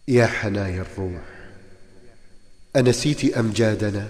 يا حنايا الروح، أنسيت أمجادنا؟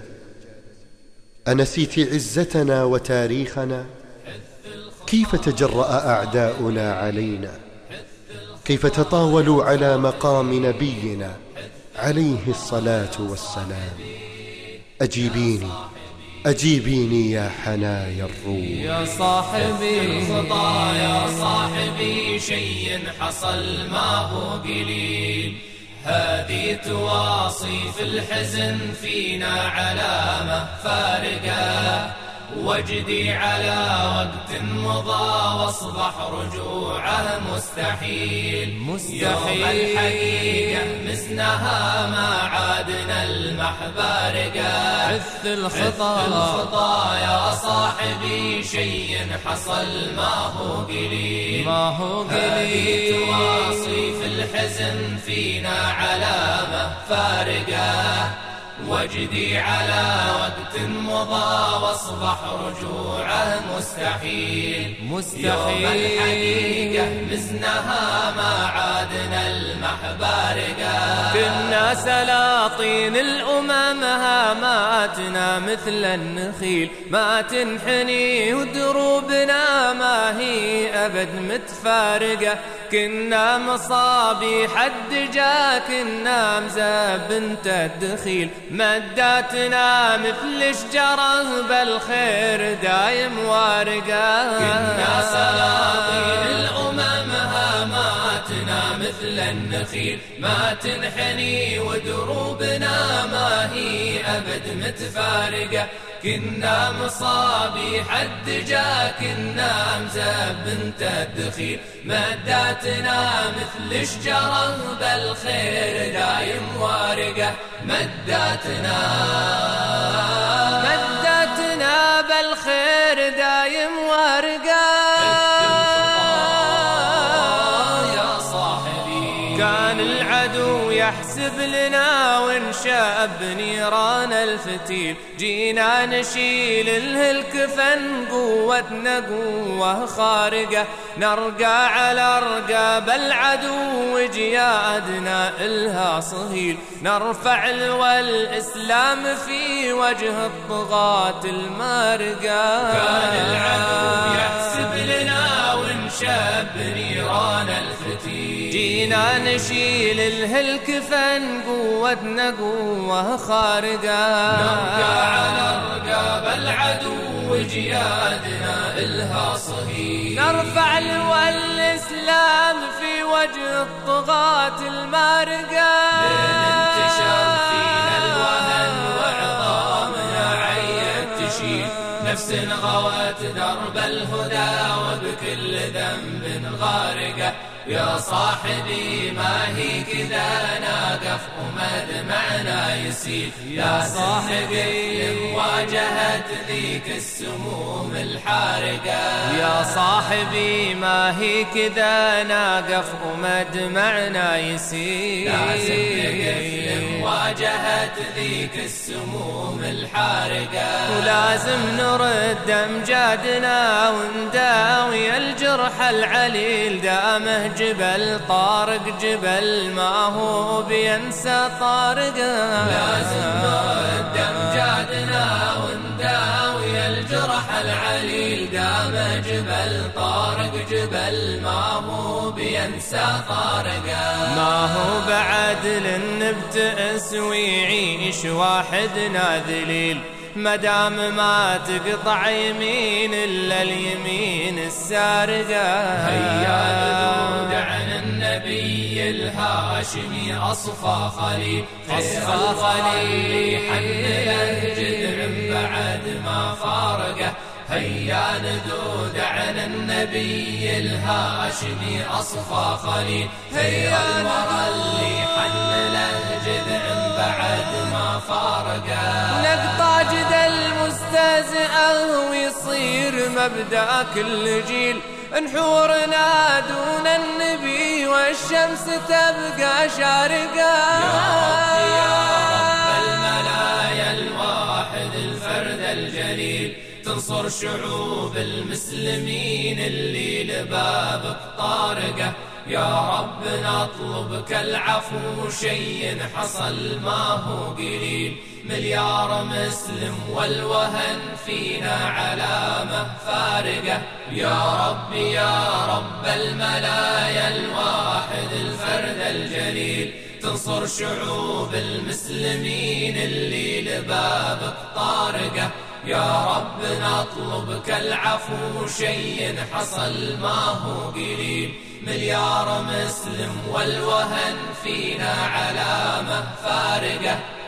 أنسيت عزتنا وتاريخنا؟ كيف تجرأ أعداؤنا علينا؟ كيف تطاولوا على مقام نبينا عليه الصلاة والسلام؟ أجيبيني أجيبيني يا حنايا الروح. يا صاحبي الخطا يا صاحبي، شيء حصل ما هو قليل، هذه تواصي في الحزن فينا علامة فارقة، وجدي على وقت مضى واصبح رجوعه مستحيل. يوم الحقيقة مزنها ما عادنا المحبارقة، عث الخطا يا صاحبي، شيء حصل ما هو قليل، هذه تواصي في الحزن فينا علامة فارقة، وجدي على وقت مضى واصبح رجوعه مستحيل. يوم الحقيقة مزنها ما عادنا المحبارقة، كنا سلاطين الأمم هاماتنا مثل النخيل، ما تنحني ودروبنا ما هي أبد متفارقة، كنا مصابيح الدجا كنا مزابنت الدخيل، مداتنا مثل شجرة بالخير دايم وارقة، كنا سلاطين الأمم هاماتنا مثل النخيل، ما تنحني ودروبنا ما هي أبد متفارقة، كنا مصابيح الدجا كنا مزبنت الدخيل، مداتنا مثل شجرة بالخير دايم وارقة، مداتنا بالخير دايم وارقة. يا صاحبي كان العدو يحسب لنا ونشاب نيران الفتيل، جينا نشيل الكفن قوتنا قوة خارقة، نرقى على رقاب العدو جيادنا إلها صهيل، نرفع والإسلام في وجه الطغاة المارقة، كان العدو يحسب لنا ونشاب نيران الفتيل، جينا نشيل الكفن قوتنا قوة خارقة، نرقى على رقاب العدو جيادنا إلها صهيل، نرفع والإسلام في وجه الطغاة المارقة، انتشر فينا الوهن وعظامنا عيت تشيل، نفس غوت درب الهدى وبكل ذنب غارقة، يا صاحبي ما هي كذا ناقف ومدمعنا يسيل، يا صاحبي لمواجهة ذيك السموم الحارقة، يا صاحبي ما هي كذا ناقف ومدمعنا يسيل، لازم نقف لمواجهة ذيك السموم الحارقة، ولازم نرد أمجادنا ونداوي الجرح العليل، دامه جبل طارق جبل ما هو بينسى طارقه، لازم نرد أمجادنا ونداوي الجرح العليل، دامه جبل طارق جبل ما هو بينسى طارقه، ما هو بعدل نبتئس ويعيش واحدنا ذليل، مدام ما تقطع يمين إلا اليمين السارقة، هيا نذود عن النبي الهاشمي أصفى خليل، أصفى خليل حن له جذع بعد ما فارقه، هيا نذود عن النبي الهاشمي أصفى خليل، هيا المرى اللي حن له جذع بعد ما فارقه، نقطع جد المستهزئة ويصير مبدأ كل جيل، نحورنا دون النبي والشمس تبقى شارقة، يا رب الملايا الواحد الفرد الجليل، تنصر شعوب المسلمين اللي لبابك طارقة، يا رب نطلبك العفو، شيء حصل ما هو قليل، مليار مسلم والوهن فينا علامة فارقة. يا رب الملايا الواحد الفرد الجليل، تنصر شعوب المسلمين اللي لبابك طارقة. يا رب نطلبك العفو، شيء حصل ما هو قليل، مليار مسلم والوهن فينا علامة فارقة.